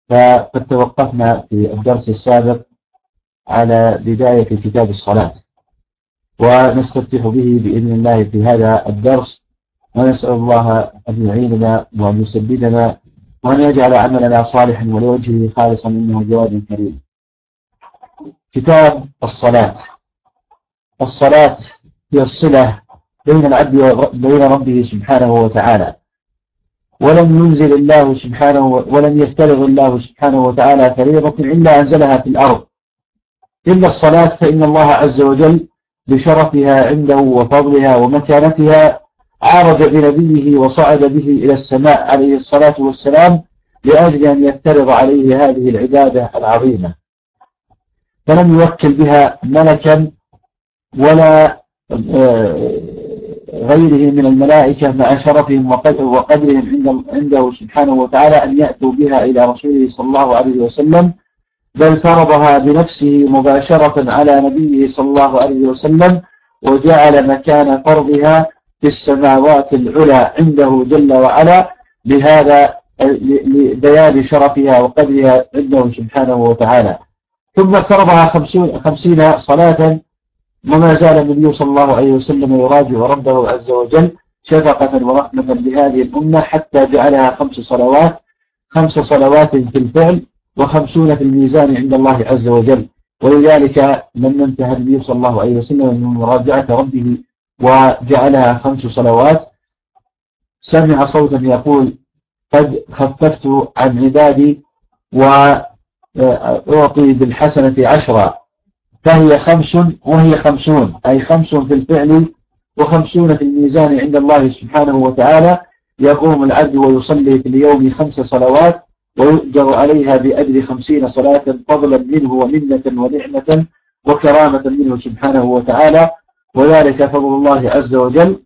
فقد توقفنا في الدرس السابق على بداية كتاب الصلاة، ونستفتح به بإذن الله في هذا الدرس، ونسأل الله أن يعيننا وأن يسددنا وأن يجعل عملنا صالحا ولوجهه خالصا منه جواد كريم. كتاب الصلاة. الصلاة هي الصلة بين العبد وبين ربه سبحانه وتعالى، ولم ينزل الله سبحانه ولم يفترض الله سبحانه وتعالى فريضة إلا أنزلها في الأرض، إلا الصلاة، فإن الله عز وجل بشرفها عنده وفضلها ومكانتها عرج بنبيه وصعد به إلى السماء عليه الصلاة والسلام لأجل أن يفترض عليه هذه العبادة العظيمة، فلم يوكل بها ملكا ولا غيره من الملائكة مع شرفهم وقدرهم عنده سبحانه وتعالى أن يأتوا بها إلى رسوله صلى الله عليه وسلم، بل فرضها بنفسه مباشرة على نبيه صلى الله عليه وسلم، وجعل مكان فرضها في السماوات العلى عنده جل وعلا، لهذا لبيان شرفها وقدرها عنده سبحانه وتعالى. ثم افترضها 50 صلاة، وما زال النبي صلى الله عليه وسلم يراجع ربه عز وجل شفقة ورحمة بهذه الأمة، حتى جعلها 5 صلوات في الفعل و50 في الميزان عند الله عز وجل. ولذلك لما انتهى النبي صلى الله عليه وسلم من مراجعة ربه وجعلها 5 صلوات، سمع صوتا يقول: قد خففت عن عبادي وأعطي بالحسنة 10، فهي 5 وهي 50، أي 5 في الفعل و50 في الميزان عند الله سبحانه وتعالى. يقوم العبد ويصلي في اليوم 5 صلوات ويؤجر عليها بأجر 50 صلاة، فضلا منه ومنة ونعمة وكرامة منه سبحانه وتعالى. وذلك فضل الله عز وجل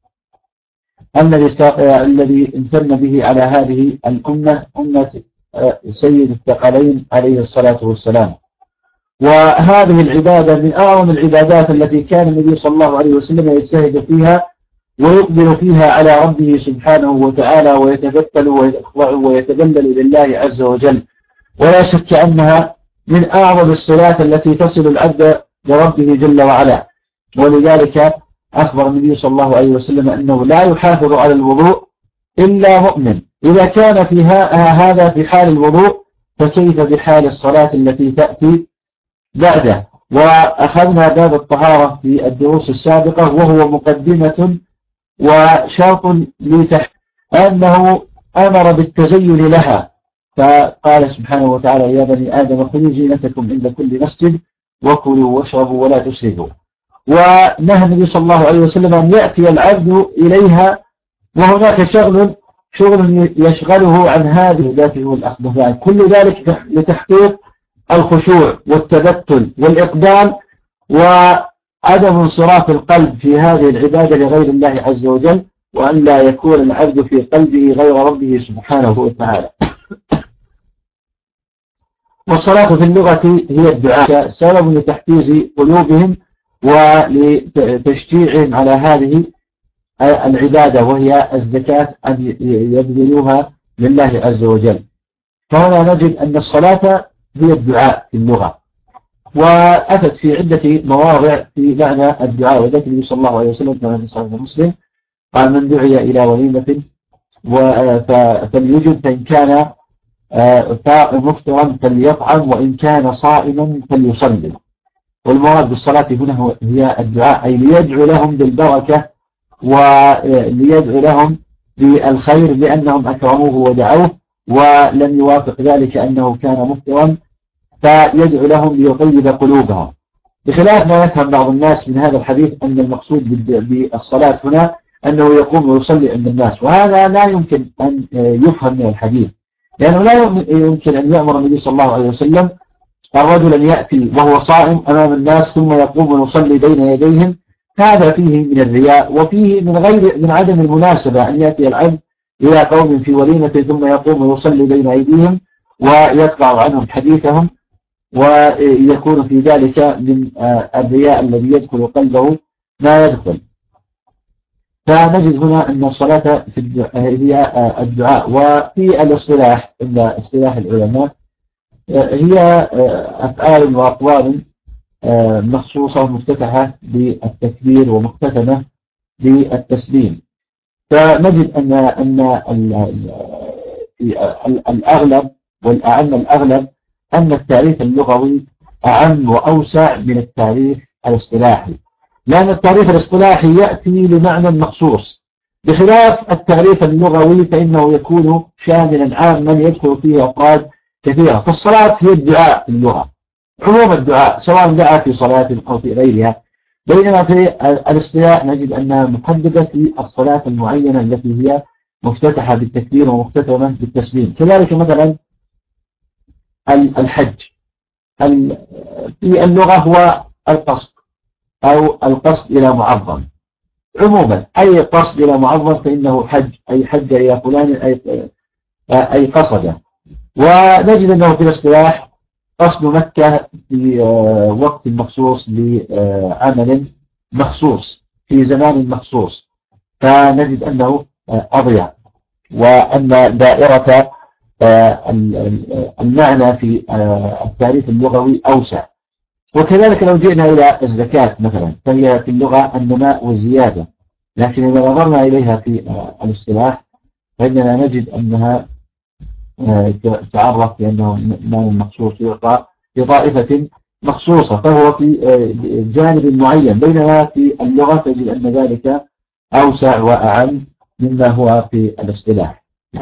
الذي امتن به على هذه الأمة، أمة سيد الثقلين عليه الصلاة والسلام. وهذه العبادة من أعظم العبادات التي كان النبي صلى الله عليه وسلم يجتهد فيها ويقبل فيها على ربه سبحانه وتعالى، ويتبتل ويخضع ويتذلل لله عز وجل. ولا شك أنها من أعظم الصلات التي تصل العبد لربه جل وعلا. ولذلك أخبر النبي صلى الله عليه وسلم أنه لا يحافظ على الوضوء إلا مؤمن. إذا كان هذا في حال الوضوء، فكيف بحال الصلاة التي تأتي بعده؟ وأخذنا باب الطهارة في الدروس السابقة، وهو مقدمة وشرط أنه أمر بالتزين لها، فقال سبحانه وتعالى: يا بني آدم خذوا زينتكم عند كل مسجد وكلوا واشربوا ولا تسرفوا. ونهى النبي صلى الله عليه وسلم أن يأتي العبد إليها وهناك شغل يشغله عن هذه ذاته والأخذ، كل ذلك لتحقيق الخشوع والتبتل والإقبال وعدم انصراف القلب في هذه العبادة لغير الله عز وجل، وأن لا يكون العبد في قلبه غير ربه سبحانه وتعالى. والصلاة في اللغة هي الدعاء، سبب لتحفيز قلوبهم ولتشجيعهم على هذه العبادة، وهي الزكاة، أن يبذلوها لله عز وجل. فهنا نجد أن الصلاة هي الدعاء في اللغة، وأتت في عدة مواضع في معنى الدعاء. وذلك النبي صلى الله عليه وسلم كما في صحيح مسلم قال: من دعي إلى وليمة فليجب، فإن كان مفطرا فليطعم، وإن كان صائما فليصلي. والمراد بالصلاة هنا هي الدعاء، أي ليدعو لهم بالبركة وليدعو لهم بالخير لأنهم أكرموه ودعوه، ولم يوافق ذلك أنه كان مفطرا، فيدعو لهم ليطيب قلوبهم. بخلاف ما يفهم بعض الناس من هذا الحديث أن المقصود بالصلاة هنا أنه يقوم ويصلي عند الناس، وهذا لا يمكن أن يفهم من الحديث، لأنه لا يمكن أن يأمر النبي صلى الله عليه وسلم الرجل أن يأتي وهو صائم أمام الناس ثم يقوم ويصلي بين يديهم. هذا فيه من الرياء، وفيه من عدم المناسبة أن يأتي العبد إلى قوم في وليمة ثم يقوم ويصلي بين أيديهم ويقطع عنهم حديثهم، ويكون في ذلك من الرياء الذي يدخل قلبه ما يدخل. فنجد هنا أن الصلاة في الدعاء هي الدعاء. وفي الاصطلاح عند اصطلاح العلماء هي أفعال وأقوال مخصوصة مفتتحة بالتكبير ومختتمة بالتسليم. فنجد أن الأغلب والأعم الأغلب أن التعريف اللغوي أعم وأوسع من التعريف الاصطلاحي، لأن التعريف الاصطلاحي يأتي لمعنى مخصوص، بخلاف التعريف اللغوي فإنه يكون شاملا عاما يدخل فيه أفراد كثيرة. فالصلاة هي الدعاء في اللغة، عموم الدعاء سواء دعا في صلاة أو في غيرها، بينما في الاصطلاح نجد أنها محددة في الصلاة المعينة التي هي مفتتحة بالتكبير ومختتمة بالتسليم. كذلك مثلا الحج في اللغة هو القصد أو القصد إلى معظم، عموما أي قصد إلى معظم فإنه حج، أي حج إلى فلان أي قصد. ونجد أنه في الاصطلاح قصد مكة في وقت مخصوص لعمل مخصوص في زمان مخصوص، فنجد أنه أضيع، وأن دائرة المعنى في التعريف اللغوي أوسع. وكذلك لو جئنا إلى الزكاة مثلا فهي في اللغة النماء والزيادة، لكن إذا نظرنا إليها في الاصطلاح فإننا نجد أنها تعرف بأنه مال مخصوص يعطى لطائفة مخصوصة، فهو في جانب معين، بينما في اللغة تجد أن ذلك أوسع وأعم مما هو في الاصطلاح.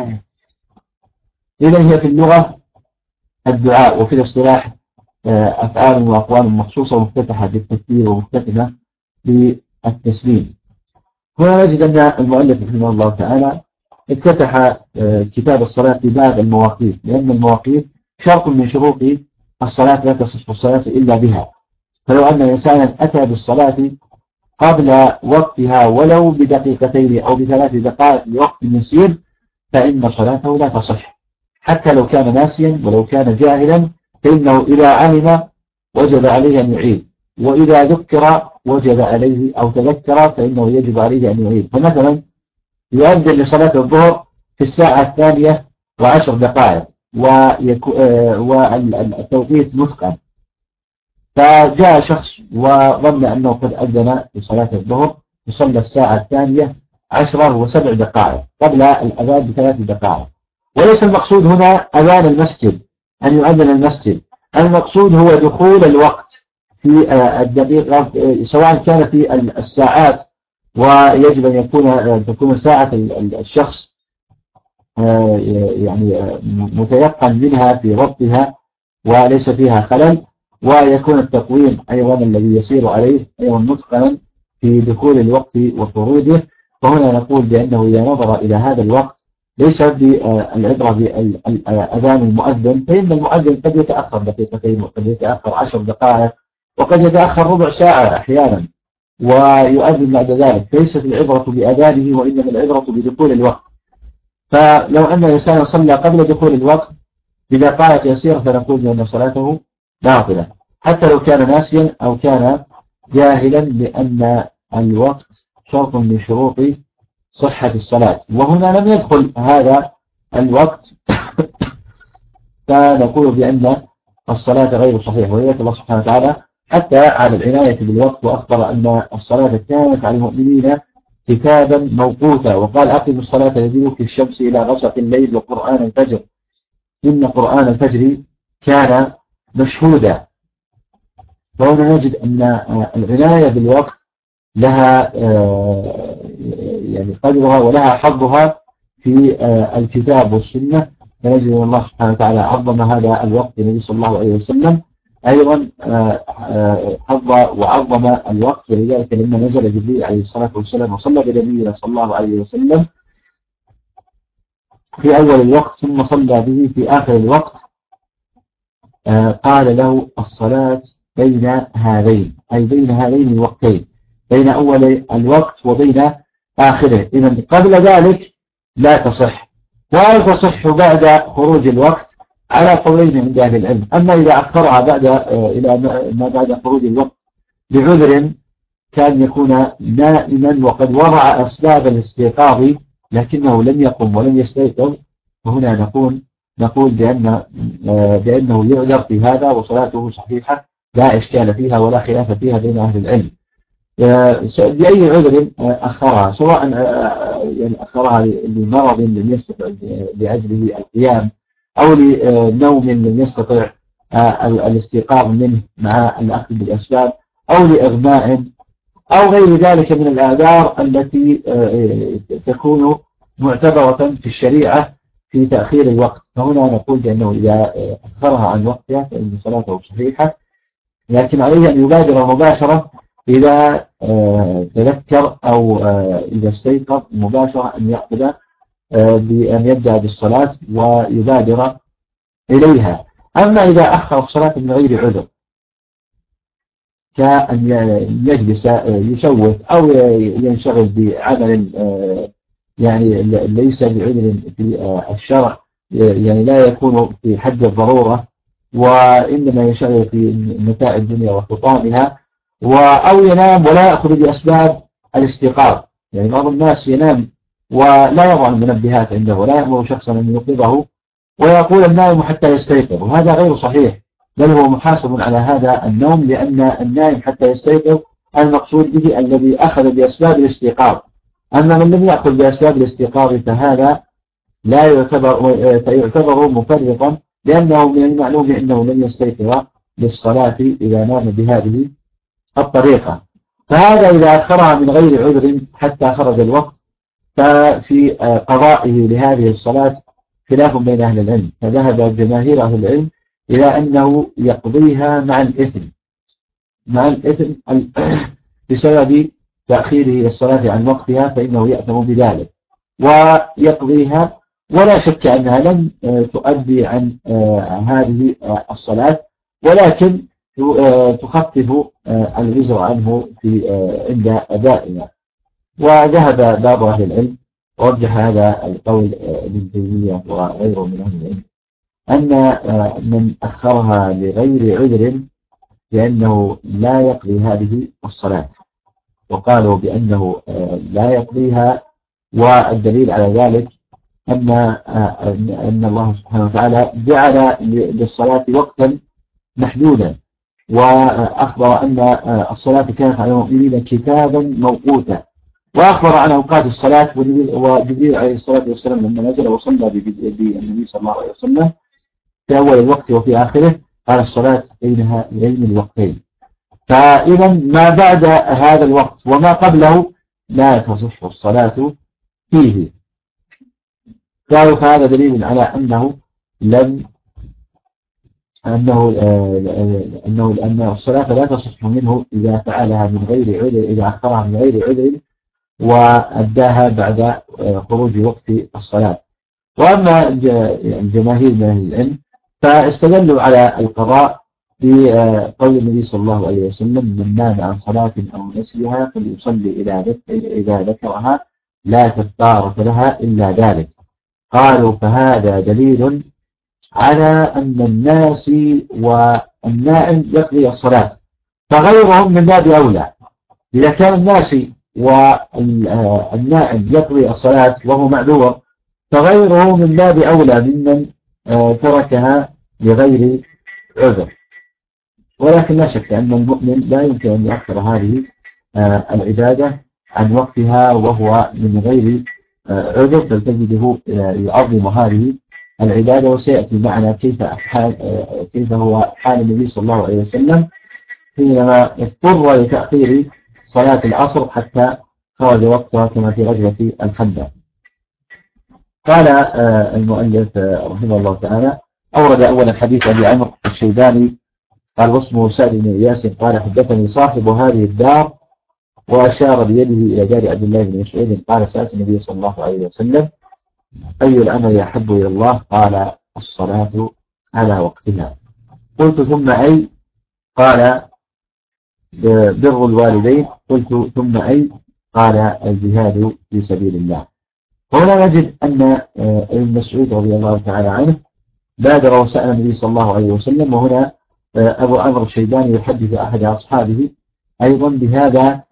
إذن هي في اللغة الدعاء، وفي الاصطلاح أفعال وأقوال مخصوصة مفتتحة بالتكبير ومختتمة بالتسليم. هنا نجد أن المؤلف رحمه الله تعالى افتتح كتاب الصلاة بباب المواقيت، لأن المواقيت شرط من شروط الصلاة لا تصح الصلاة إلا بها. فلو أن إنسانا أتى بالصلاة قبل وقتها ولو بدقيقتين أو بثلاث دقائق لوقت يسير فإن صلاته لا تصح، حتى لو كان ناسيا ولو كان جاهلا، فإنه إذا علم وجب عليه أن يعيد، وإذا ذكر وجب عليه أو تذكر فإنه يجب عليه أن يعيد. فمثلا يؤذن لصلاة الظهر في الساعة 2:10 والتوقيت متقن، فجاء شخص وظن أنه قد أذن لصلاة الظهر، يصلى الساعة 2:10 و7 قبل الأذان ب3 دقائق. وليس المقصود هنا أذان المسجد أن يؤذن المسجد، المقصود هو دخول الوقت في الدقيقة، سواء كان في الساعات، ويجب أن تكون ساعة الشخص يعني متيقن منها في ربطها وليس فيها خلل، ويكون التقويم أيضا الذي يسير عليه أيضا متقنا في دخول الوقت وخروجه. فهنا نقول بأنه إذا نظر إلى هذا الوقت ليس بالعبرة بأذان المؤذن، فإن المؤذن قد يتأخر دقيقتين وقد يتأخر 10 دقائق وقد يتأخر ربع ساعة أحيانا ويؤذن بعد ذلك، ليست العبرة بأذانه وإنما العبرة بدخول الوقت. فلو أن الإنسان صلى قبل دخول الوقت بدقائق يسيرة فنقول بأن صلاته باطلة، حتى لو كان ناسيا أو كان جاهلا، لأن الوقت شرط من شروط صحة الصلاة، وهنا لم يدخل هذا الوقت فنقول بأن الصلاة غير صحيحة. ولذلك الله سبحانه وتعالى حتى على العناية بالوقت، وأخبر أن الصلاة كانت على المؤمنين كتابا موقوتا، وقال أقم الصلاة لدلوك الشمس إلى غسق الليل وقرآن الفجر إن قرآن الفجر كان مشهودا. وهنا نجد أن العناية بالوقت لها يعني قدرها ولها حظها في الكتاب والسنة، فنجد أن الله سبحانه وتعالى عظم هذا الوقت النبي صلى الله عليه وسلم أيضا حظ وعظم الوقت. ولذلك لما نزل جبريل عليه الصلاة والسلام وصلى بنبينا صلى الله عليه وسلم في أول الوقت ثم صلى به في آخر الوقت، قال له الصلاة بين هذين، أي بين هذين الوقتين، بين أول الوقت وبين آخره. إذن قبل ذلك لا تصح، ولا تصح بعد خروج الوقت على قولين عند أهل العلم. أما إذا أخرها بعد إلى ما بعد خروج الوقت بعذر كان يكون نائما وقد وضع أسباب الاستيقاظ لكنه لم يقم ولم يستيقظ، فهنا نقول بأنه يعذر في هذا وصلاته صحيحة لا إشكال فيها ولا خلاف فيها بين أهل العلم. بأي عذر أخرها، سواء يعني أخرها لمرض لم يستطع لأجله القيام، أو لنوم لم يستطع الاستيقاظ منه مع الأخذ بالأسباب، أو لإغماء أو غير ذلك من الآثار التي تكون معتبرة في الشريعة في تأخير الوقت، فهنا نقول بأنه إذا أخرها عن وقتها فإن صلاته صحيحة، لكن عليه أن يبادر مباشرة إذا تذكر أو إذا استيقظ مباشرة أن يأخذ بأن يبدأ بالصلاة ويبادر إليها. أما إذا أخر الصلاة من غير عذر كأن يجلس يسوف أو ينشغل بعمل يعني ليس بعذر في الشرع، يعني لا يكون في حد الضرورة وإنما ينشغل في متاع الدنيا وحطامها، أو ينام ولا يأخذ بأسباب الاستيقاظ، يعني بعض الناس ينام ولا يضع المنبهات عنده ولا يأمر شخصا أن يوقظه ويقول النائم حتى يستيقظ، وهذا غير صحيح، بل هو محاسب على هذا النوم، لأن النائم حتى يستيقظ المقصود به الذي أخذ بأسباب الاستيقاظ. أما من لم يأخذ بأسباب الاستيقاظ فهذا لا يعتبر مفرطا، لأنه من المعلوم أنه لن يستيقظ للصلاة إذا نام بهذه الطريقة. فهذا إذا أخرها من غير عذر حتى خرج الوقت، ففي قضائه لهذه الصلاة خلاف بين أهل العلم، فذهب جماهير أهل العلم إلى أنه يقضيها مع الإثم بسبب تأخيره الصلاة عن وقتها، فإنه يأثم بذلك ويقضيها، ولا شك أنها لن تؤدي عن هذه الصلاة، ولكن تخفف الوزر عنه عند أدائها. وذهب بعض أهل العلم ورجح هذا القول ابن تيمية وغيره من أهل العلم أن من أخرها لغير عذر بأنه لا يقضي هذه الصلاة، وقالوا بأنه لا يقضيها، والدليل على ذلك أن الله سبحانه وتعالى جعل للصلاة وقتا محدودا، وأخبر أن الصلاة كانت على المؤمنين كتابا موقوتا، وأخبر عن أوقات الصلاة. وجبريل عليه الصلاة والسلام لما نزل وصلى بالنبي صلى الله عليه وسلم في أول الوقت وفي آخره قال الصلاة بين الوقتين، فإذا ما بعد هذا الوقت وما قبله لا تصح الصلاة فيه. قالوا فهذا دليل على أن الصلاة لا تصح منه إذا فعلها من غير عذر، إذا أخرها من غير عذر وأداها بعد خروج وقت الصلاة. وأما الجماهير من أهل العلم فاستدلوا على القضاء بقول النبي صلى الله عليه وسلم: من نام عن صلاة أو نسيها فليصلي إذا ذكرها لا كفارة لها إلا ذلك. قالوا فهذا دليل على أن الناس والنائم يقضي الصلاة، فغيرهم من باب أولى. إذا كان الناس والنائم يقضي الصلاة وهو معذور، فغيره من باب أولى ممن تركها لغير عذر. ولكن لا شك أن المؤمن لا يمكن أن يأخر هذه العبادة عن وقتها وهو من غير عذر، بل تجده يعظم هذه العبادة. وسيأتي معنا كيف هو حال النبي صلى الله عليه وسلم حينما اضطر لتأخير صلاة العصر حتى خرج وقتها كما في غزوة الخندق. قال المؤلف رحمه الله تعالى: أورد أولا حديث أبي عمرو الشيباني قال واسمه سعد بن إياس قال حدثني صاحب هذه الدار، وأشار بيده إلى دار عبد الله بن مسعود قال: سألت النبي صلى الله عليه وسلم: أي العمل أحب إلى الله؟ قال: الصلاة على وقتها. قلت: ثم أي؟ قال: بر الوالدين. قلت: ثم أي؟ قال: الجهاد في سبيل الله. هنا نجد أن ابن مسعود رضي الله تعالى عنه بادر وسأل النبي صلى الله عليه وسلم، وهنا أبو عمرو الشيباني يحدث أحد أصحابه أيضا بهذا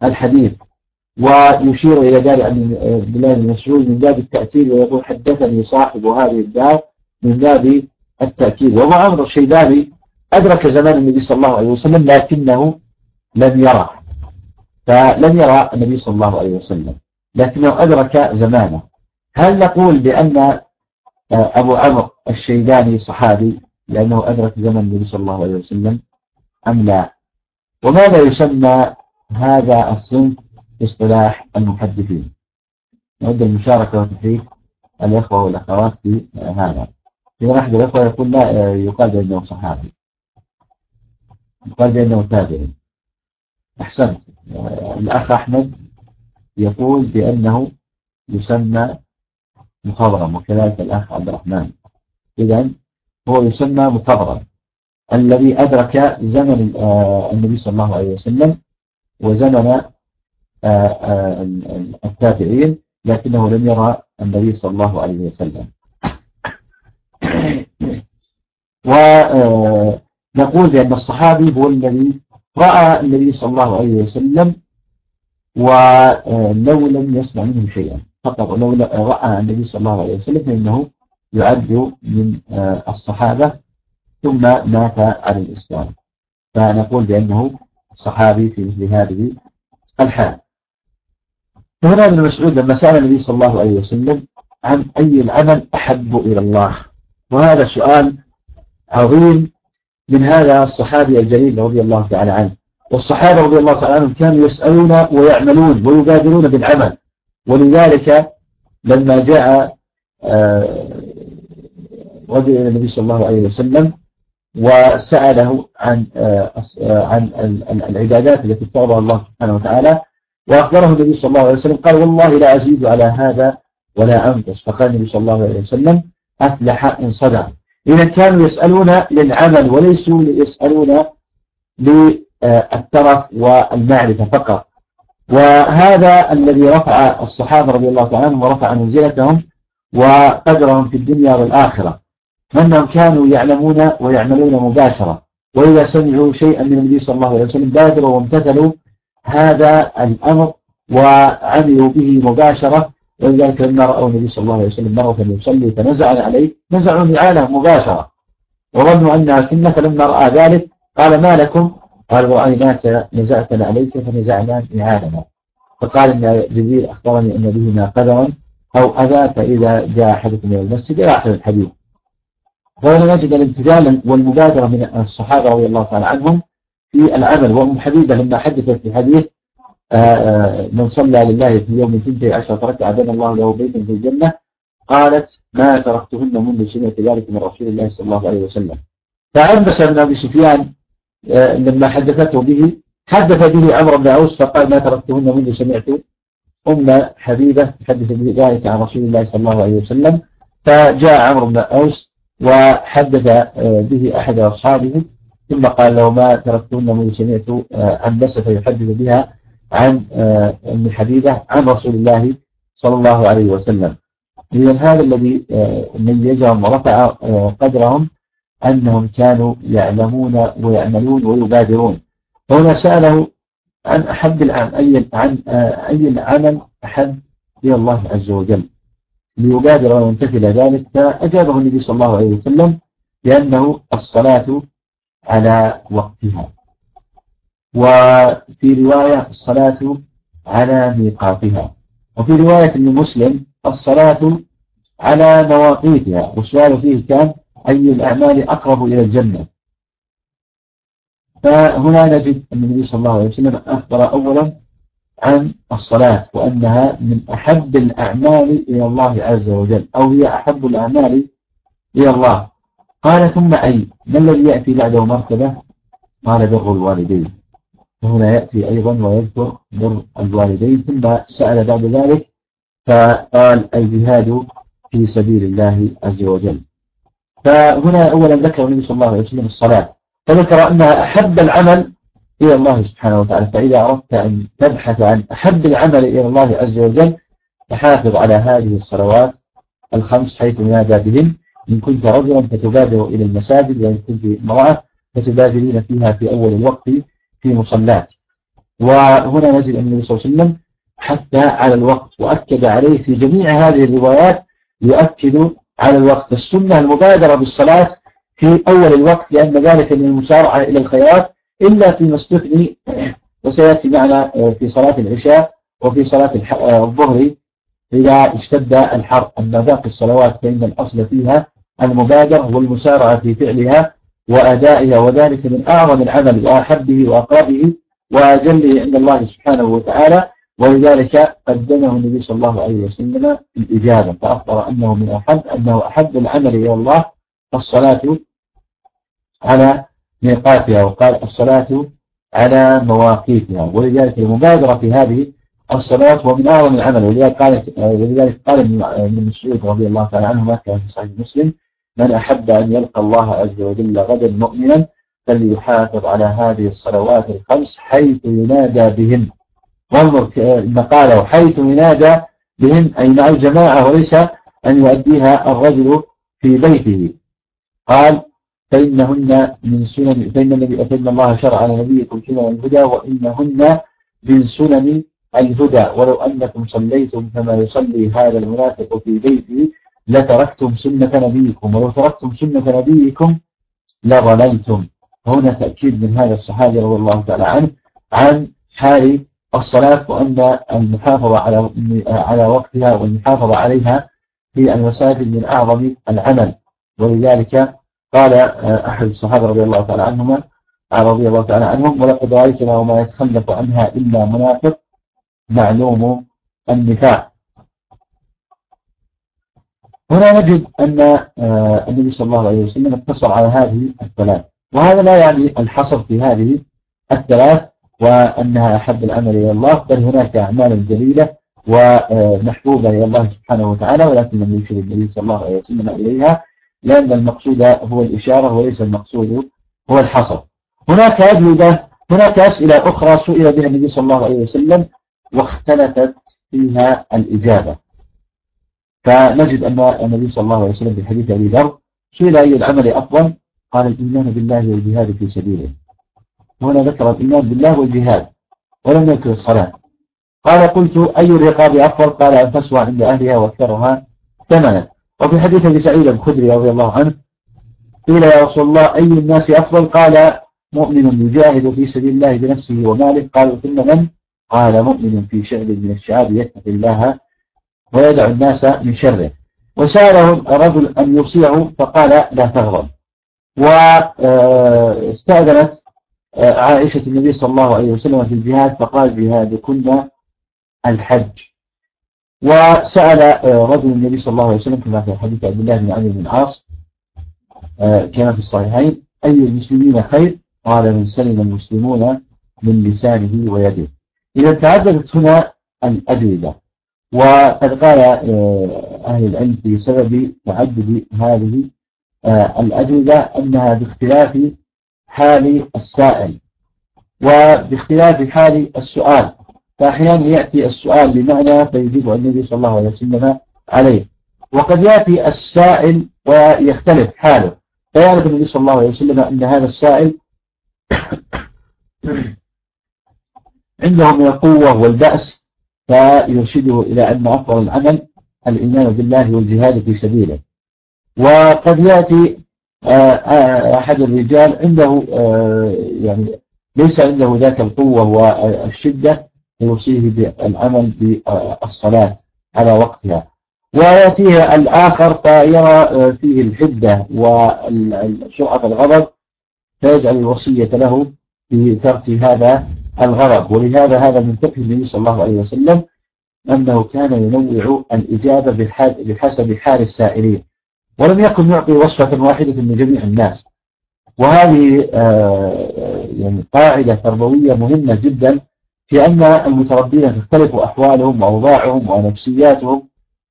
الحديث. ويشير إلى ذلك عن عبد الله بن مسعود من باب التأكيد، ويقول حدثني صاحب هذه الدار من باب التأكيد. وأبو عمرو الشيباني أدرك زمان النبي صلى الله عليه وسلم لكنه لم يرى، فلم يرى النبي صلى الله عليه وسلم لكنه أدرك زمانه. هل نقول بأن أبو عمرو الشيباني صحابي لأنه أدرك زمن النبي صلى الله عليه وسلم أم لا؟ وماذا يسمى هذا الصنف باصطلاح المحدثين؟ نود المشاركة وتحريك الإخوة والأخوات في هذا. في أحد الإخوة يقول لا، يقال بأنه صحابي، يقال بأنه تابعي. أحسنت. الأخ أحمد يقول بأنه يسمى مخضرم، وكذلك الأخ عبد الرحمن. إذن هو يسمى مخضرم الذي أدرك زمن النبي صلى الله عليه وسلم وزمن التابعين، لكنه لم يرى النبي صلى الله عليه وسلم. ونقول بأن الصحابي هو الذي رأى النبي صلى الله عليه وسلم ولو لم يسمع منه شيئا فقط، ولو رأى النبي صلى الله عليه وسلم فإنه يعد من الصحابة ثم مات على الإسلام، فنقول بأنه صحابي في مثل هذه الحال. فهنا ابن مسعود لما سأل النبي صلى الله عليه وسلم عن أي العمل أحب إلى الله، وهذا سؤال عظيم من هذا الصحابي الجليل رضي الله تعالى عنه. والصحابة رضي الله تعالى عنهم كانوا يسألون ويعملون ويبادرون بالعمل، ولذلك لما جاء رجل إلى النبي صلى الله عليه وسلم وسأله عن العبادات التي افترضها الله سبحانه وتعالى، وأخبره النبي صلى الله عليه وسلم قال والله لا أزيد على هذا ولا أنقص. فقال النبي صلى الله عليه وسلم أفلح إن صدق. إذا كانوا يسألون للعمل وليسوا يسألون للترف والمعرفة فقط. وهذا الذي رفع الصحابة رضي الله تعالى عنهم ورفع منزلتهم وقدرهم في الدنيا والآخرة، أنهم كانوا يعلمون ويعملون مباشرة، وإذا سمعوا شيئا من النبي صلى الله عليه وسلم بادروا وامتثلوا هذا الأمر وعملوا به مباشرة. ولذلك لما رأوا النبي صلى الله عليه وسلم مرة يصلي فنزع عليه، نزعوا نعاله مباشرة وظنوا أنها سنة، فلما رأى ذلك قال ما لكم؟ قال رأيناك نزعتنا عليك فنزعنا نعالنا. فقال إن جبريل أخبرني أن بهما قدرا أو أذى فإذا جاء أحدكم من المسجد إلى آخر الحديث. فهنا نجد الامتثال والمبادرة من الصحابة رضي الله تعالى عنهم في العمل. وأم حبيبة لما حدثت في حديث من صلى لله في يوم 12 ركعة بنى الله له بيتا في الجنة، قالت ما تركتهن منذ سمعت ذلك من رسول الله صلى الله عليه وسلم. فعنبس بن أبي سفيان لما حدثته به حدث به عمرو بن عوس فقال ما تركتهن منذ سمعت أم حبيبة تحدث ذلك عن رسول الله صلى الله عليه وسلم. فجاء عمرو بن عوس وحدث به أحد أصحابه ثم قال له ما تركتهن منذ سمعت عنبسة يحدث بها عن أم حبيبة عن رسول الله صلى الله عليه وسلم. إذن هذا الذي ميزهم ورفع قدرهم أنهم كانوا يعلمون ويعملون ويبادرون. فهنا سأله عن أحب العمل، عن أي العمل أحب إلى الله عز وجل ليبادر ويمتثل ذلك، فأجابه النبي صلى الله عليه وسلم بأنه الصلاة على وقتها، وفي رواية الصلاة على ميقاتها، وفي رواية ابن مسلم الصلاة على مواقيتها. والسؤال فيه كان أي الأعمال أقرب إلى الجنة. فهنا نجد أن النبي صلى الله عليه وسلم أخبر أولا عن الصلاة وأنها من أحب الأعمال إلى الله عز وجل، أو هي أحب الأعمال إلى الله. قال ثم أي ما الذي يأتي بعده مرتبة؟ قال بر الوالدين. فهنا يأتي أيضا ويذكر بر الوالدين، ثم سأل بعد ذلك فقال الجهاد في سبيل الله عز وجل. فهنا أولا ذكر النبي صلى الله عليه وسلم الصلاة، فذكر أنها أحب العمل إلى الله سبحانه وتعالى. فإذا أردت أن تبحث عن أحب العمل إلى الله عز وجل فحافظ على هذه الصلوات الخمس حيث ينادى بهن. إن كنت رجلا فتبادر إلى المساجد، وإن كنت امرأة فتبادرين فيها في أول الوقت في مصلات. وهنا نجد أن النبي صلى الله عليه وسلم حتى على الوقت وأكد عليه في جميع هذه الروايات، يؤكد على الوقت. السنة المبادرة بالصلاة في أول الوقت، لأن ذلك من المسارعة إلى الخيرات، إلا فيما استثني وسيأتي معنا في صلاة العشاء وفي صلاة الظهر إذا اشتد الحر. أما باقي الصلوات فإن الأصل فيها المبادرة والمسارعة في فعلها وأدائها، وذلك من أعظم العمل وأحبه وأقربه وأجله عند الله سبحانه وتعالى، ولذلك قدمه النبي صلى الله عليه وسلم الإجابة، فأخبر أنه أحب العمل إلى الله الصلاة على ميقاتها، وقال الصلاة على مواقيتها، ولذلك المبادرة في هذه الصلاة ومن أعظم العمل. ولذلك قال ابن مسعود رضي الله تعالى عنه كما في صحيح مسلم: من أحب أن يلقى الله عز وجل غدا مؤمنا فليحافظ على هذه الصلوات الخمس حيث ينادى بهن. وانظر ما قاله حيث ينادى بهن، أي مع الجماعة، وليس أن يؤديها الرجل في بيته. قال: فإنهن من سنن، فإن الله شرع لنبيكم سنن الهدى وإنهن من سنن الهدى، ولو أنكم صليتم كما يصلي هذا المنافق في بيته لتركتم سنة نبيكم، ولو تركتم سنة نبيكم لضللتم. هنا تأكيد من هذا الصحابي رضي الله تعالى عنه عن حال الصلاة، وأن المحافظة على وقتها والمحافظة عليها في المساجد من أعظم العمل. ولذلك قال أحد الصحابة رضي الله تعالى عنهم: ولقد رأيتنا وما يتخلف عنها إلا منافق معلوم النفاق. هنا نجد أن النبي صلى الله عليه وسلم اقتصر على هذه الثلاث، وهذا لا يعني الحصر في هذه الثلاث وأنها أحب العمل إلى الله، بل هناك أعمال جليلة ومحبوبة إلى الله سبحانه وتعالى، ولكن لم يشير النبي صلى الله عليه وسلم إليها، لأن المقصود هو الإشارة وليس المقصود هو الحصر. هناك أسئلة أخرى سئل بها النبي صلى الله عليه وسلم واختلفت فيها الإجابة. فنجد أن النبي صلى الله عليه وسلم في حديث أبي ذر سئل أي العمل أفضل؟ قال: الإيمان بالله والجهاد في سبيله. هنا ذكر الإيمان بالله والجهاد ولم يذكر الصلاة. قال: قلت أي الرقاب أفضل؟ قال: أنفسها عند أهلها وأكثرها ثمنا. وفي حديث أبي سعيد الخدري رضي الله عنه قيل: يا رسول الله أي الناس أفضل؟ قال: مؤمن يجاهد في سبيل الله بنفسه وماله. قالوا: ثم من؟ قال: مؤمن في شعب من الشعاب يتقي الله ويدع الناس من شره. وسأله رجل أن يوصيه فقال: لا تغضب. واستأذنت عائشة النبي صلى الله عليه وسلم في الجهاد فقال: جهادكن الحج. وسأل رجل النبي صلى الله عليه وسلم كما في حديث عبد الله بن عمرو بن العاص كما في الصحيحين: أي المسلمين خير؟ قال: من سلم المسلمون من لسانه ويده. إذا تعددت هنا الأجوبة، وقد قال أهل العلم في سبب تعدد هذه الأجوبة أنها باختلاف حال السائل وباختلاف حال السؤال، فأحيانا يأتي السؤال لمعنى فيجيب النبي صلى الله عليه وسلم عليه، وقد يأتي السائل ويختلف حاله فيعرف النبي صلى الله عليه وسلم أن هذا السائل عنده من القوة والبأس، فيرشده إلى أن أفضل العمل الإيمان بالله والجهاد في سبيله. وقد يأتي أحد الرجال عنده يعني ليس عنده ذاك القوة والشدة فيوصيه بالعمل بالصلاة على وقتها، ويأتيه الآخر فيرى فيه الحدة وسرعة الغضب فيجعل الوصية له بترك هذا الغضب. ولهذا هذا من فقه النبي صلى الله عليه وسلم أنه كان ينوع الإجابة بحسب حال السائلين، ولم يكن يعطي وصفة واحدة من جميع الناس. وهذه يعني قاعدة تربوية مهمة جدا في أن المتربين تختلف أحوالهم وأوضاعهم ونفسياتهم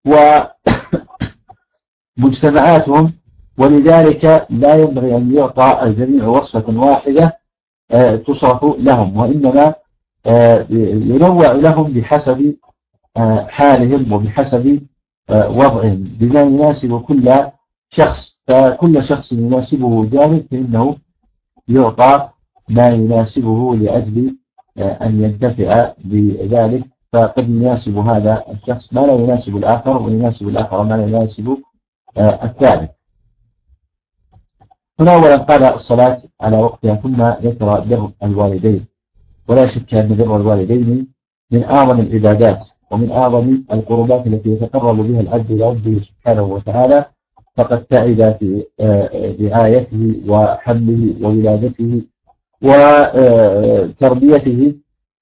ومجتمعاتهم، ولذلك لا ينبغي أن يعطى الجميع وصفة واحدة تصرف لهم، وإنما ينوع لهم بحسب حالهم وبحسب وضعهم بما يناسب كل شخص، فكل شخص يناسبه جانب فإنه يعطى ما يناسبه لأجل أن ينتفع بذلك، فقد يناسب هذا الشخص ما لا يناسب الآخر، ويناسب الآخر ما لا يناسب الثالث. هنا أولا قال الصلاة على وقتها، ثم ذكر بر الوالدين. ولا شك أن بر الوالدين من أعظم العبادات ومن أعظم القربات التي يتقرب بها العبد إلى ربه سبحانه وتعالى، فقد تعب في رعايته وحمله وولادته وتربيته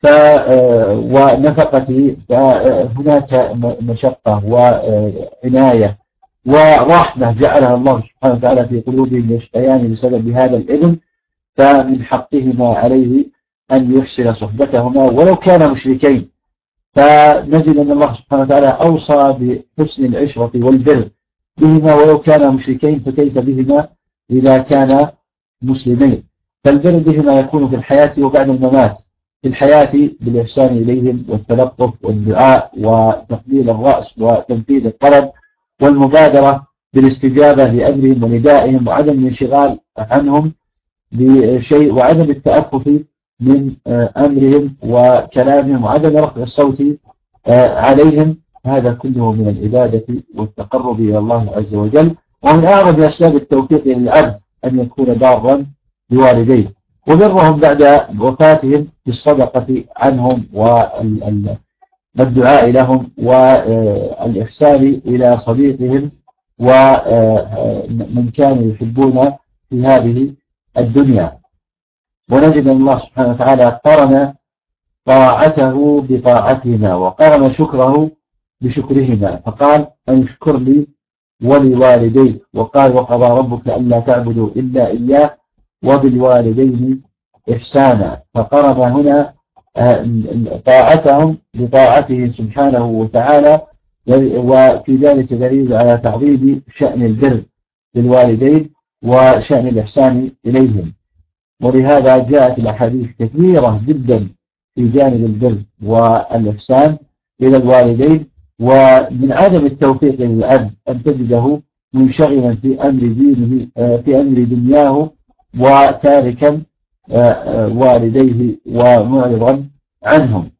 ونفقته، فهناك مشقة وعناية ورحمة جعلها الله سبحانه وتعالى في قلوبهم يشتيان بسبب هذا الابن، فمن حقهما عليه أن يحسن صحبتهما ولو كانا مشركين. فنجد أن الله سبحانه وتعالى أوصى بحسن العشرة والبر بهما ولو كانا مشركين، فكيف بهما إذا كانا مسلمين؟ فالبر بهما يكون في الحياة وبعد الممات. في الحياة بالإحسان إليهم والتلطف والدعاء وتقبيل الرأس وتنفيذ الطلب والمبادرة بالاستجابة لأمرهم وندائهم وعدم الانشغال عنهم بشيء وعدم التأفف من أمرهم وكلامهم وعدم رفع الصوت عليهم. هذا كله من العبادة والتقرب إلى الله عز وجل، ومن أعظم أسباب التوفيق للعبد أن يكون بارا بوالديه، وبرهم بعد وفاتهم بالصدقة عنهم والدعاء لهم والإحسان إلى صديقهم ومن كانوا يحبون في هذه الدنيا. ونجد أن الله سبحانه وتعالى قرن طاعته بطاعتهما وقرن شكره بشكرهما، فقال أن اشكر لي ولوالديك، وقال وقضى ربك ألا تعبدوا إلا إياه وبالوالدين إحسانا، فقرن هنا طاعتهم بطاعته سبحانه وتعالى، وفي ذلك دليل على تعظيم شأن البر بالوالدين وشأن الإحسان إليهم. ولهذا جاءت الأحاديث كثيرة جدا في جانب البر والإحسان إلى الوالدين. ومن عدم التوفيق للعبد أن تجده منشغلا في أمر دينه في أمر دنياه وتاركا والديه ومعرضا عنهم.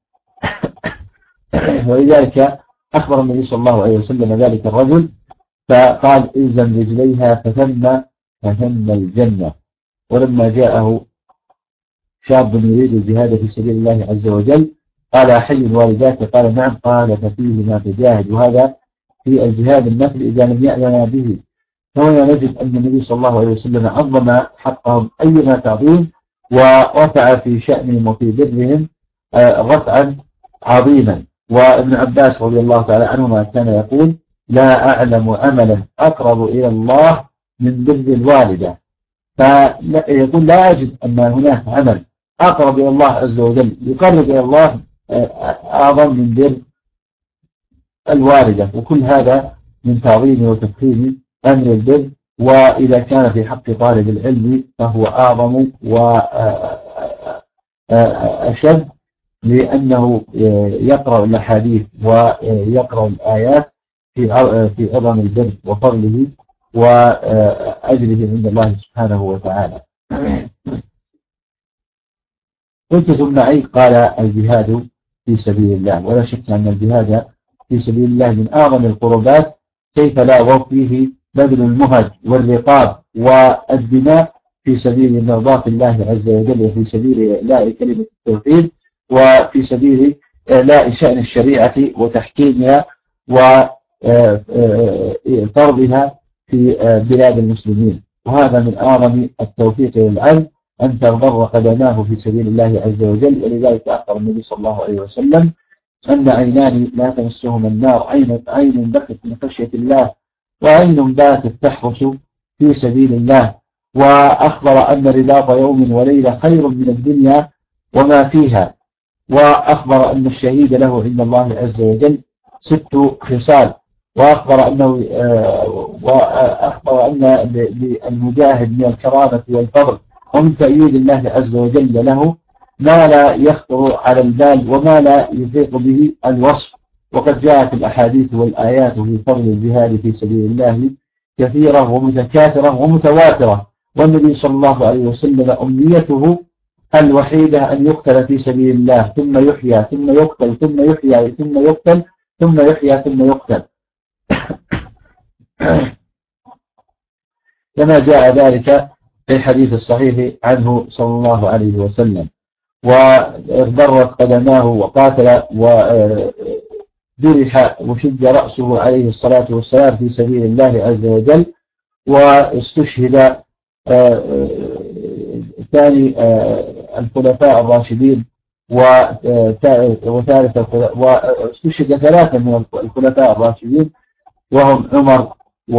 ولذلك أخبر النبي صلى الله عليه وسلم ذلك الرجل فقال إلزم رجليها فثم الجنة. ولما جاءه شاب يريد الجهاد في سبيل الله عز وجل قال أحي والداك؟ قال نعم. قال ففيهما تجاهد. وهذا في الجهاد النفل إذا لم يأذن به. فهنا نجد أن النبي صلى الله عليه وسلم عظم حقهم أيما تعظيم، ورفع في شأنهم وفي برهم رفعا عظيما. وابن عباس رضي الله تعالى عنهما كان يقول لا أعلم عملا أقرب إلى الله من بر الوالدة. فيقول لا أجد أن هناك عمل أقرب إلى الله عز وجل يقرب إلى الله أعظم من بر الوالدة. وكل هذا من تعظيم وتفخيم أمر البر، وإذا كان في حق طالب العلم فهو أعظم وأشد، لأنه يقرأ الأحاديث ويقرأ الآيات في عظم البر وفضله وأجره عند الله سبحانه وتعالى. قلت ثم أي؟ قال الجهاد في سبيل الله. ولا شك أن الجهاد في سبيل الله من أعظم القربات، كيف لا وفيه بذل المهج والرقاب والدماء في سبيل مرضاة الله عز وجل، وفي سبيل إعلاء كلمة التوحيد، وفي سبيل إعلاء شأن الشريعة وتحكيمها وفرضها في بلاد المسلمين. وهذا من أعظم التوفيق للعبد أن تغضر قدماه في سبيل الله عز وجل. ولذلك أخبر النبي صلى الله عليه وسلم أن عينان لا تمسهما النار، عين بكت من خشية الله، وعين باتت تحرس في سبيل الله. وأخبر أن رباط يوم وليلة خير من الدنيا وما فيها. وأخبر أن الشهيد له عند الله عز وجل 6 خصال. وأخبر أن للمجاهد من الكرامة والفضل ومن تأييد الله عز وجل له ما لا يخطر على البال وما لا يفيق به الوصف. وقد جاءت الأحاديث والآيات في فضل الجهاد في سبيل الله كثيرة ومتكاثرة ومتواترة. والنبي صلى الله عليه وسلم أمنيته الوحيدة أن يقتل في سبيل الله ثم يحيى ثم يقتل ثم يحيى ثم يقتل ثم يحيى ثم يقتل كما جاء ذلك في الحديث الصحيح عنه صلى الله عليه وسلم. واغبرت قدماه وقاتل وجرح وشج رأسه عليه الصلاة والسلام في سبيل الله عز وجل. واستشهد ثاني الخلفاء الراشدين واستشهد ثلاثة من الخلفاء الراشدين وهم عمر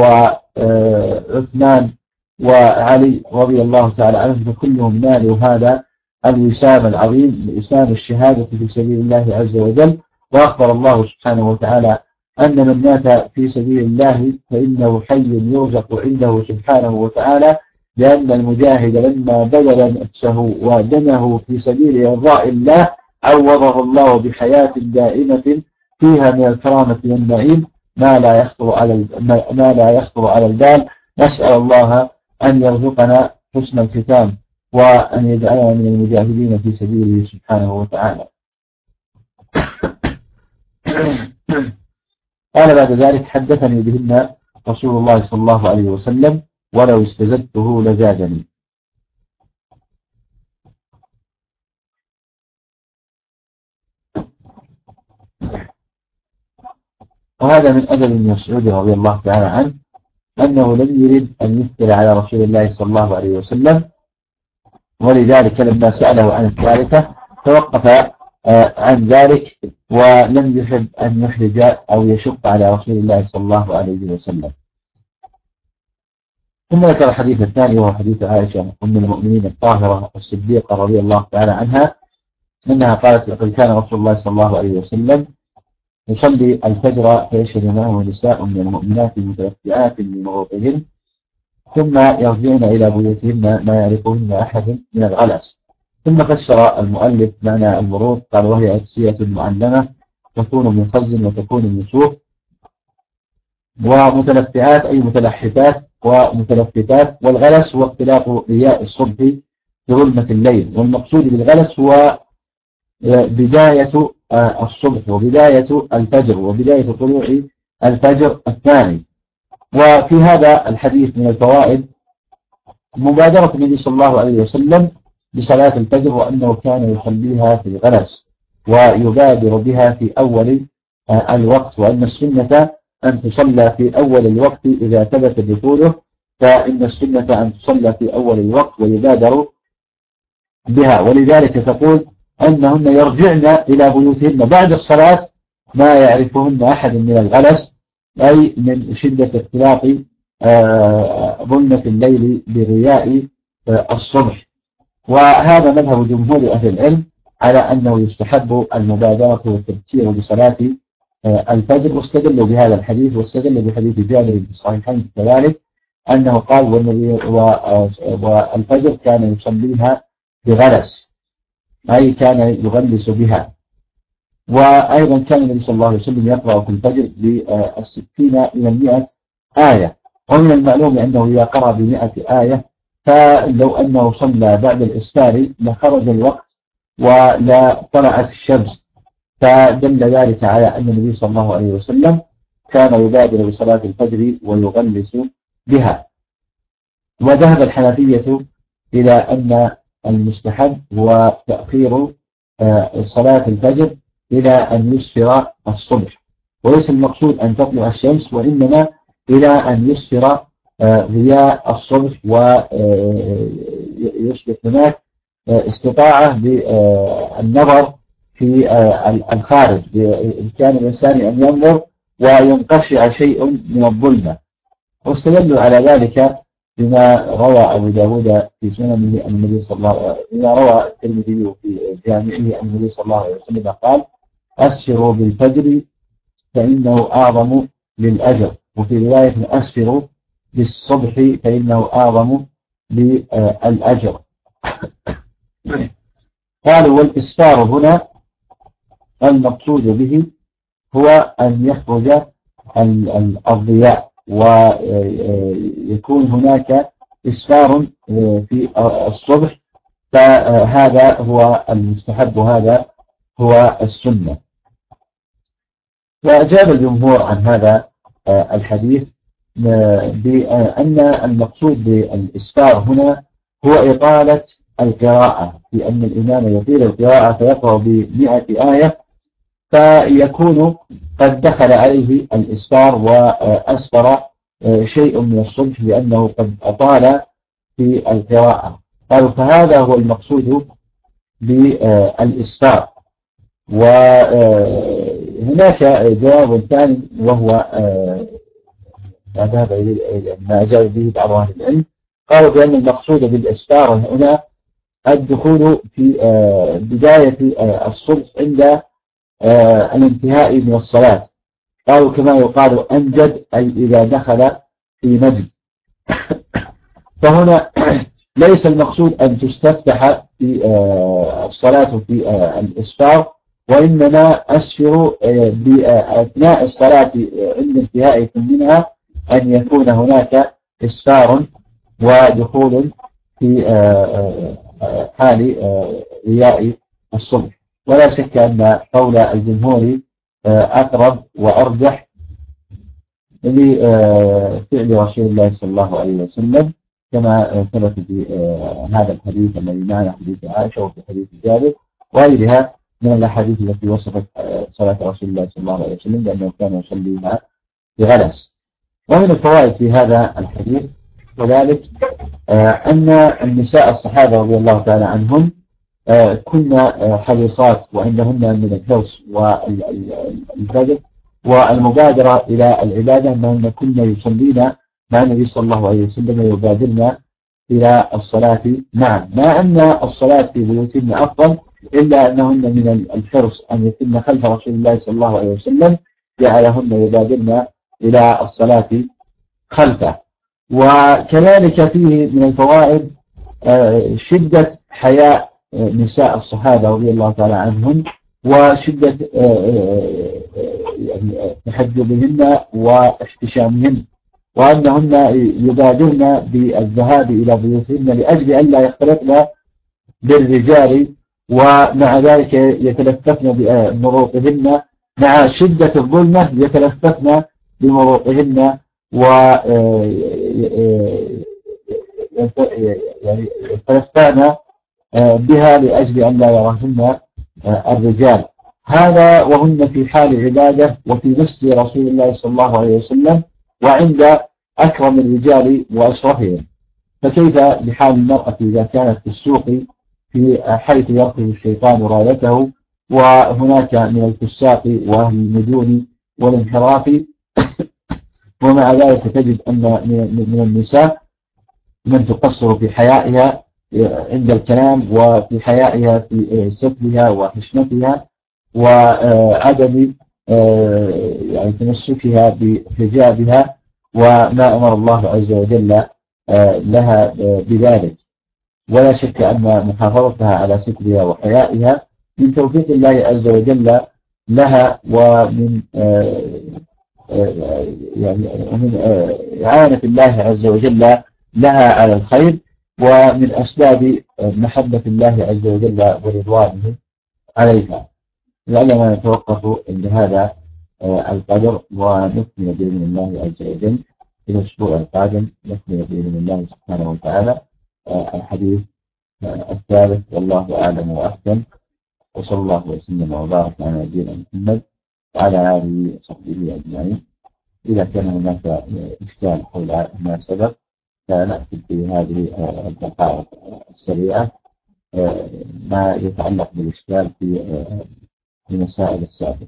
وعثمان وعلي رضي الله تعالى عنهم، فكلهم نالوا هذا الوسام العظيم، وسام الشهادة في سبيل الله عز وجل. وأخبر الله سبحانه وتعالى أن من مات في سبيل الله فإنه حي يرزق عنده سبحانه وتعالى، لأن المجاهد لما بذل نفسه ودمه في سبيل إرضاء الله عوضه الله بحياة دائمة فيها من الكرامة والنعيم ما لا يخطر على البال. نسأل الله أن يرزقنا حسن الختام وأن يجعلنا من المجاهدين في سبيله سبحانه وتعالى. قال بعد ذلك: حدثني بهن رسول الله صلى الله عليه وسلم ولو استزدته لزادني. وهذا من أدب ابن مسعود رضي الله تعالى عنه أنه لم يرد أن يفتري على رسول الله صلى الله عليه وسلم، ولذلك لما سأله عن الثالثة توقف عن ذلك ولم يحب أن يحرج أو يشق على رسول الله صلى الله عليه وسلم. ثم ذكر الحديث الثاني وهو حديث عائشة أم المؤمنين الطاهرة الصديقة رضي الله تعالى عنها أنها قالت: لقد كان رسول الله صلى الله عليه وسلم يصلي الفجر فيشهد معه نساء من المؤمنات متوفئات لمروطهن ثم يرجعن إلى بيوتهن ما يعرفهن أحد من الغلس. ثم فسر المؤلف معنى المروط، قال: وهي أجسية معلمة تكون من خز وتكون من صوف، ومتلفئات أي متلحفات ومتلفتات، والغلس هو اختلاط ضياء الصبح بظلمة الليل. والمقصود بالغلس هو بداية الصبح وبداية الفجر وبداية طلوع الفجر الثاني. وفي هذا الحديث من الفوائد مبادرة النبي صلى الله عليه وسلم بصلاة الفجر، وأنه كان يصليها في الغلس ويبادر بها في أول الوقت، وأن السنة أن تصلى في أول الوقت إذا ثبت دخوله، فإن السنة أن تصلى في أول الوقت ويبادر بها. ولذلك تقول أنهن يرجعن إلى بيوتهن بعد الصلاة ما يعرفهن أحد من الغلس، أي من شدة اختلاط ظلمة الليل بضياء الصبح. وهذا مذهب جمهور أهل العلم على أنه يستحب المبادرة والتبكير بصلاة الفجر، واستدلوا بهذا الحديث واستدلوا بحديث جابر في الصحيحين كذلك أنه قال: والفجر كان يصليها بغلس، أي كان يغلس بها. وأيضا كان النبي صلى الله عليه وسلم يقرأ في الفجر ب60 إلى 100 آية، ومن المعلوم أنه إذا قرأ ب100 آية فلو أنه صلى بعد الإسفار لخرج الوقت ولا طلعت الشمس، فدل ذلك على أن النبي صلى الله عليه وسلم كان يبادر بصلاة الفجر ويغلس بها. وذهب الحنفية إلى أن المستحب هو تأخير صلاة الفجر إلى أن يسفر الصبح، وليس المقصود أن تطلع الشمس، وإنما إلى أن يسفر ضياء الصبح ويصبح هناك استطاعة بالنظر في الخارج، بإمكان الإنسان أن ينظر وينقشع شيء من الظلمة. واستدلوا على ذلك بما روى أبو داود في سننه أن النبي صلى الله عليه وسلم، بما روى الترمذي في جامعه أن النبي صلى الله عليه وسلم قال: أسفروا بالفجر فإنه أعظم للأجر، وفي رواية: أسفروا بالصبح فإنه أعظم للأجر. قالوا: والإسفار هنا المقصود به هو أن يخرج الضياء ويكون هناك إسفار في الصبح، فهذا هو المستحب وهذا هو السنة. وأجاب الجمهور عن هذا الحديث بأن المقصود بالإسفار هنا هو إطالة القراءة، لأن الإمام يطيل القراءة فيقرأ ب100 آية، فيكون قد دخل عليه الإسفار وأسفر شيء من الصبح لأنه قد أطال في القراءة. قالوا فهذا هو المقصود بالإسفار. وهناك جواب ثاني وهو ذهب إليه ما أجاب به بعض أهل العلم، قالوا بأن المقصود بالإسفار هنا الدخول في بداية الصبح عند الانتهاء من الصلاة. قالوا كما يقال أنجد أي إذا دخل في نجد. فهنا ليس المقصود أن تستفتح في الصلاة في الإسفار، وإنما أسفر بأثناء الصلاة عند انتهائكم منها أن يكون هناك إسفار ودخول في حال رياء الصبح. ولا شك أن قول الجمهور أقرب وأرجح لفعل رسول الله صلى الله عليه وسلم، كما ثبت في هذا الحديث الذي معنا حديث عائشة وفي حديث جابر وغيرها من الأحاديث التي وصفت صلاة رسول الله صلى الله عليه وسلم بأنه كان يصليها بغلس. ومن الفوائد في هذا الحديث وذلك أن النساء الصحابة رضي الله تعالى عنهم كن حريصات وعندهن من الحرص والبذل والمبادرة إلى العبادة، أنهن كن يصلين مع النبي صلى الله عليه وسلم يبادرن إلى الصلاة معا، مع أن الصلاة في بيوتهن أفضل، إلا أنهن من الحرص أن يكن خلف رسول الله صلى الله عليه وسلم جعلهن يبادرن إلى الصلاة خلفه. وكذلك فيه من الفوائد شدة حياء نساء الصحابة رضي الله تعالى عنهم وشدة تحجبهن واحتشامهن، وأنهن يبادرن بالذهاب إلى بيوتهن لأجل أن لا يختلطن بالرجال، ومع ذلك يتلففن بمروطهن مع شدة الظلمة، يتلففن بمروطهن ويتلففن بها لأجل أن لا يرهن الرجال. هذا وهن في حال عبادة وفي مسجد رسول الله صلى الله عليه وسلم وعند أكرم الرجال وأشرفهم، فكيف بحال المرأة إذا كانت في السوق في حيث يركض الشيطان رايته، وهناك من الفساق وأهل المجون والانحراف، ومع ذلك تجد أن من النساء من تقصر في حيائها عند الكلام وفي حيائها في سترها وحشمتها وعدم يعني تمسكها بحجابها وما أمر الله عز وجل لها بذلك. ولا شك أن محافظتها على سترها وحيائها من توفيق الله عز وجل لها ومن ومن إعانة الله عز وجل لها على الخير، ومن أسباب محبة الله عز وجل ورضوانه عليها. لعلنا نتوقف عند هذا القدر ونكمل بإذن الله عز وجل في الأسبوع القادم، نكمل بإذن الله سبحانه وتعالى الحديث الثالث، والله أعلم وأحسن، وصلى الله وسلم وبارك على نبينا محمد وعلى آله وصحبه أجمعين. إذا كان هناك إشكال حول ما سبق فنأتي في هذه الدقائق السريعة ما يتعلق بالإشكال في المسائل السابقة.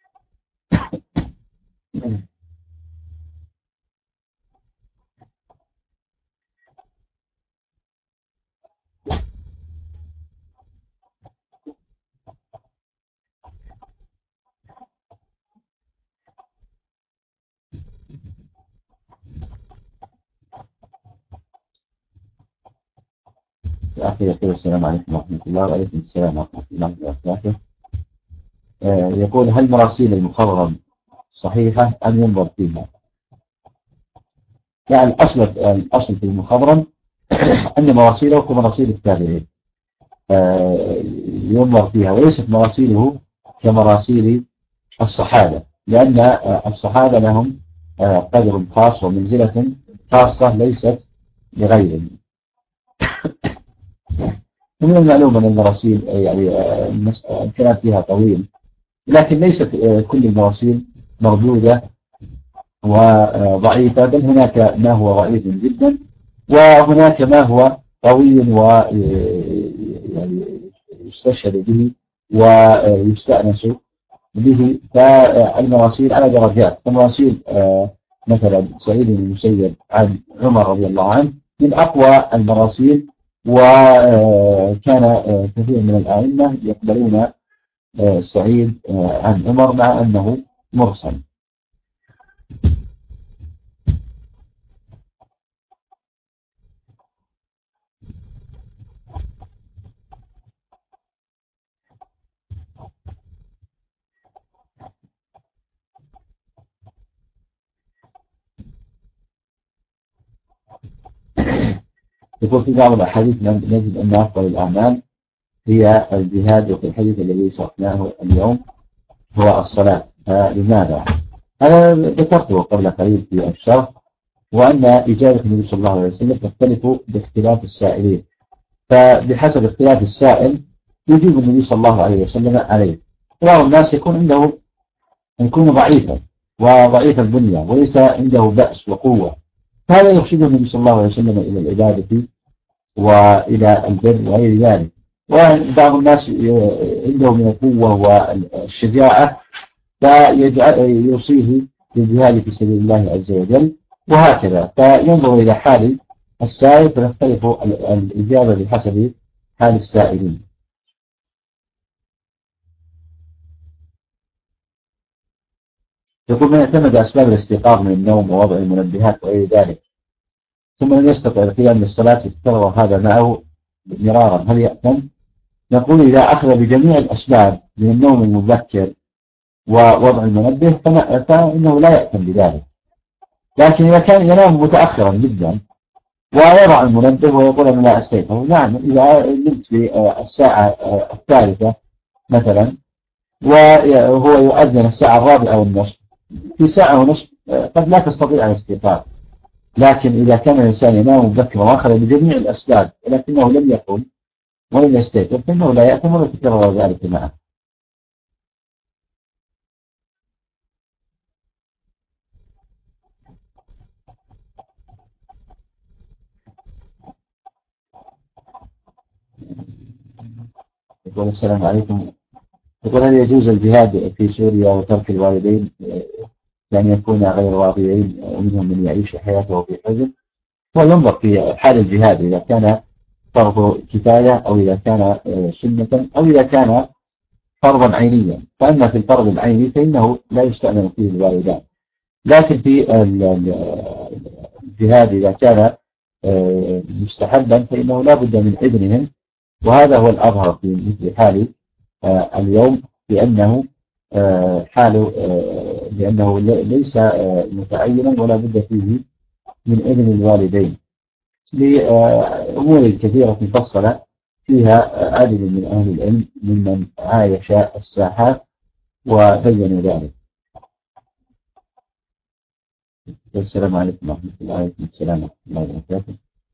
أخي يقول السلام عليكم ورحمة الله. وعليكم السلام ورحمة الله وبركاته. يقول هل مراسيل المخضرم صحيحة أم ينظر فيها؟ يعني الأصل في المخضرم أن مراسيله كمراسيل التابعين، ينظر فيها، وليست مراسيله كمراسيل الصحابة، لأن الصحابة لهم قدر خاص ومنزلة خاصة ليست لغيرهم. ومن المعلوم أن المراسيل يعني الكلام فيها طويل، لكن ليست كل المراسيل مردودة وضعيفة، بل هناك ما هو ضعيف جدا، وهناك ما هو قوي ويستشهد به ويستأنس به. فالمراسيل على درجات. فمراسيل مثلا سعيد بن المسيب عن عمر رضي الله عنه من أقوى المراسيل، وكان كثير من الأئمة يقبلون سعيد عن عمر مع أنه مرسل. يقول في بعض الأحاديث نجد أن أفضل الأعمال هي الجهاد، وفي الحديث الذي شرحناه اليوم هو الصلاة. لماذا؟ أنا ذكرته قبل قليل في الشرح، وأن إجابة النبي صلى الله عليه وسلم تختلف باختلاف السائلين، فبحسب اختلاف السائل يجيب النبي صلى الله عليه وسلم عليه. بعض الناس يكون ضعيفا وضعيف البنية وليس عنده بأس وقوة، هذا يرشده النبي صلى الله عليه وسلم إلى العبادة وإلى البر وغير ذلك. وبعض الناس عنده من القوة والشجاعة فيوصيه بالجهاد في سبيل الله عز وجل، وهكذا. فينظر إلى حال السائل فتختلف الإجابة بحسب حال السائلين. يقول من اعتمد أسباب الاستيقاظ من النوم ووضع المنبهات وغير ذلك ثم لم يستطع القيام للصلاة يتكرر هذا معه مرارا، هل يأثم؟ نقول إذا أخذ بجميع الأسباب من النوم المبكر ووضع المنبه فإنه لا يأثم بذلك. لكن إذا كان ينام متأخرا جدا ويضع المنبه ويقول أنا لا أستيقظ، نعم إذا نمت في الساعة الثالثة مثلا وهو يؤذن الساعة 4:15، في ساعة ونصف قد لا تستطيع الاستيقاظ. لكن إذا كان الإنسان ينام مبكرا وأخذ بجميع الأسباب ولكنه لم يقم ولم يستيقظ فإنه لا يأثم ولا يتكرر ذلك معه. يقول السلام عليكم. يقول هل يجوز الجهاد في سوريا وترك الوالدين لأن يكون غير راضيين ومنهم من يعيش حياته في حزن؟ وينظر في حال الجهاد إذا كان فرض كفاية أو إذا كان سنة أو إذا كان فرضا عينيا. فأما في الفرض العيني فإنه لا يستأمن فيه الوالدان، لكن في الجهاد إذا كان مستحبا فإنه لا بد من إذنهم، وهذا هو الأظهر في مثل حال اليوم، لأنه لأنه ليس متعينا ولا بد فيه من إذن الوالدين لأمور كثيرة مفصلة فيها عدد من أهل العلم ممن عايش الساحات وبينوا ذلك. السلام عليكم ورحمة الله. وعليكم السلام ورحمة الله وبركاته.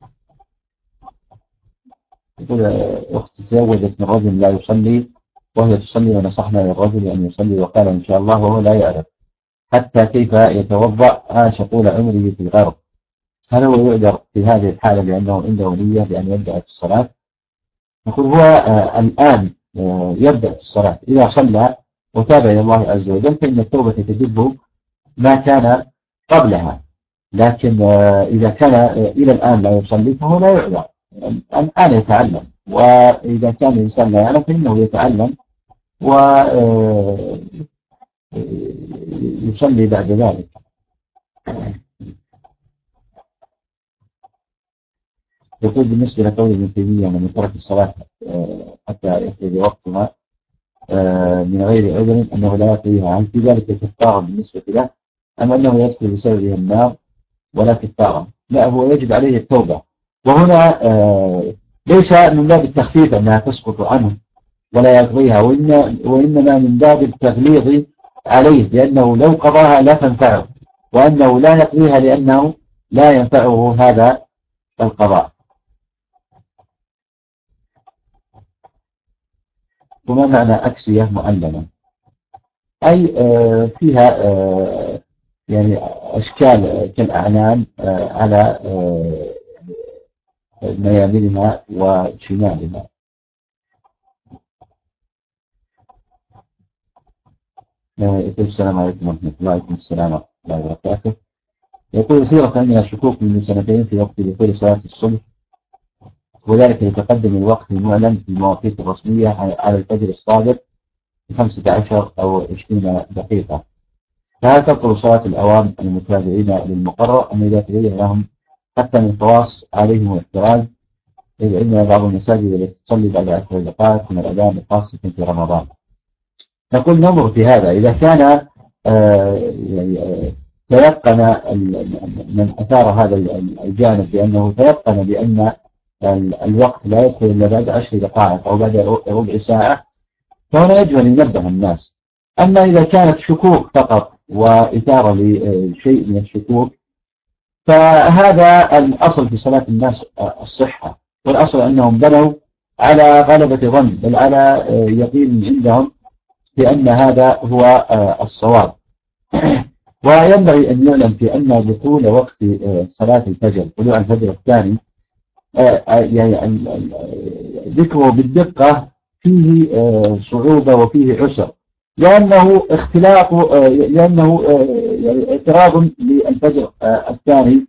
يقول أخت تزوجت من رجل لا يصلي وهي تصلي، ونصحنا للرجل أن يصلي وقال إن شاء الله وهو لا يعرف حتى كيف يتوضأ، عاش طول عمره في الغرب، هل هو يعذر في هذه الحالة لأنه عنده نية بأن يبدأ في الصلاة؟ نقول هو الآن يبدأ في الصلاة، إذا صلى وتاب إلى الله عز وجل فإن التوبة تجب ما كان قبلها، لكن إذا كان إلى الآن لا يصلي فهو لا يعذر، الآن يتعلم، وإذا كان الإنسان لا يعلم فإنه يتعلم ويصلي بعد ذلك. يقول بالنسبة لقول ابن تيمية من ترك الصلاة حتى يخرج وقتها من غير عذر أنه لا يقضيها، هل في ذلك كفارة بالنسبة له أم أنه يدخل بسببه النار ولا كفارة؟ لا، هو يجب عليه التوبة. وهنا ليس من باب التخفيف أنها تسقط عنه ولا يقضيها، وإنما من باب التغليظ عليه، لأنه لو قضاها لا تنفعه، وأنه لا يقضيها لأنه لا ينفعه هذا القضاء. وما معنى أكسية مؤلمة؟ أي فيها يعني أشكال كالأعنان على ميامنها وشمالها. يقول السلام عليكم ورحمة الله. وعليكم السلام ورحمة الله وبركاته. يقول سيرة أنها شكوك من سنتين في وقت دخول صلاة الصبح، وذلك لتقدم الوقت المعلن في المواقيت الرسمية على الفجر الصادق ب15 أو 20 دقيقة، فهل تبطل صلاة الأوام المتابعين للمقرر أم إذا تبين لهم حتى من خواص عليهم الاحتراز، إذ أن بعض المساجد التي تصلي بعد 10 دقائق من الأذان خاصة في رمضان؟ نقول ننظر في هذا. إذا كان يعني تيقن من أثار هذا الجانب بأنه تيقن بأن الوقت لا يدخل إلا بعد 10 دقائق أو بعد ربع ساعة، فهنا يجب أن ينبه الناس. أما إذا كانت شكوك فقط وإثارة لشيء من الشكوك، فهذا الأصل في صلاة الناس الصحة، والأصل أنهم بنوا على غلبة ظن، بل على يقين عندهم بأن هذا هو الصواب. وينبغي أن يعلم في أن دخول وقت صلاة الفجر، طلوع الفجر الثاني، يعني ذكره بالدقة فيه صعوبة وفيه عسر، لأنه اعتراض للفجر الثاني،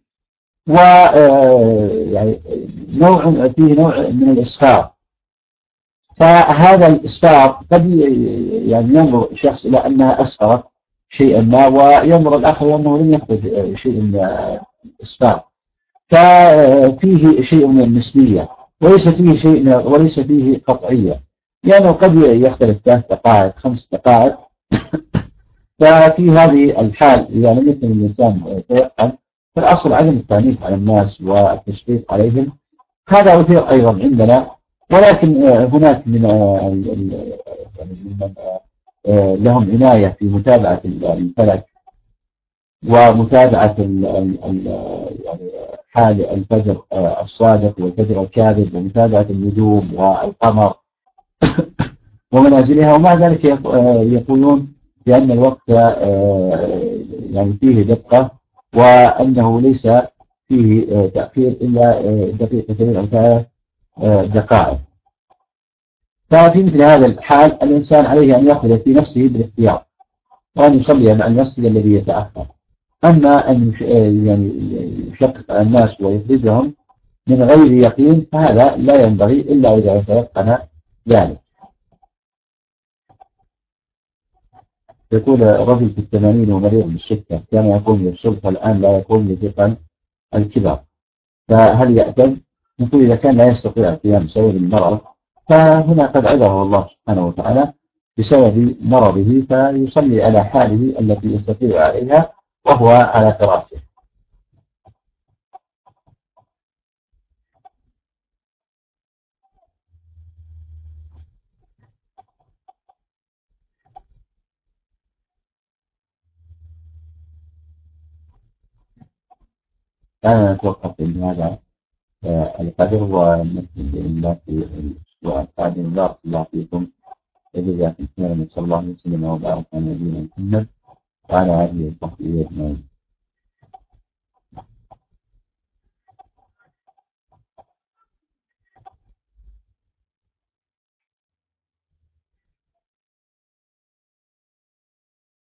ويعني فيه نوع من الإسفار. فهذا الإسفار قد يعني ينظر الشخص إلى أنها أسفرت شيئا ما، وينظر الآخر أنه لم يحدث شيء من الإسفار، ففيه شيء من النسبية، وليس فيه قطعية، لأنه قد يختلف 3 دقائق 5 دقائق. ففي هذه الحال إذا لم يكن الإنسان تيقن، فالأصل عدم التعنيف على الناس والتشفيق عليهم. هذا أثير أيضا عندنا، ولكن هناك من لهم عناية في متابعة الفلك ومتابعة حال الفجر الصادق والفجر الكاذب، ومتابعة النجوم والقمر ومنازلها، ومع ذلك يقولون بأن الوقت يعني فيه دقة، وأنه ليس فيه تأخير إلا دقيقتين أو 3 دقائق. ففي مثل هذا الحال الإنسان عليه أن يأخذ في نفسه بالاختيار، وأن يصلي مع المسجد الذي يتأخر. أما أن يعني يشقق الناس ويخرجهم من غير يقين، فهذا لا ينبغي إلا إذا يتيقن ذلك. يقول رجل في 80 ومريض بالسكر، كان يقوم بالسلطة الآن لا يقوم لثقل الكبر، فهل يأتم؟ نقول إذا كان لا يستطيع القيام بسبب المرض، فهنا قد عذره الله سبحانه وتعالى بسبب مرضه، فيصلي على حاله التي يستطيع عليها وهو على فراشه. أنا أتوقف أن هذا القدر، ونسأل الله في الأسبوع القادم. بارك الله فيكم، وجزاكم خيرا، صلى الله عليه وسلم وبارك على نبينا محمد وعلى آله وصحبه أجمعين.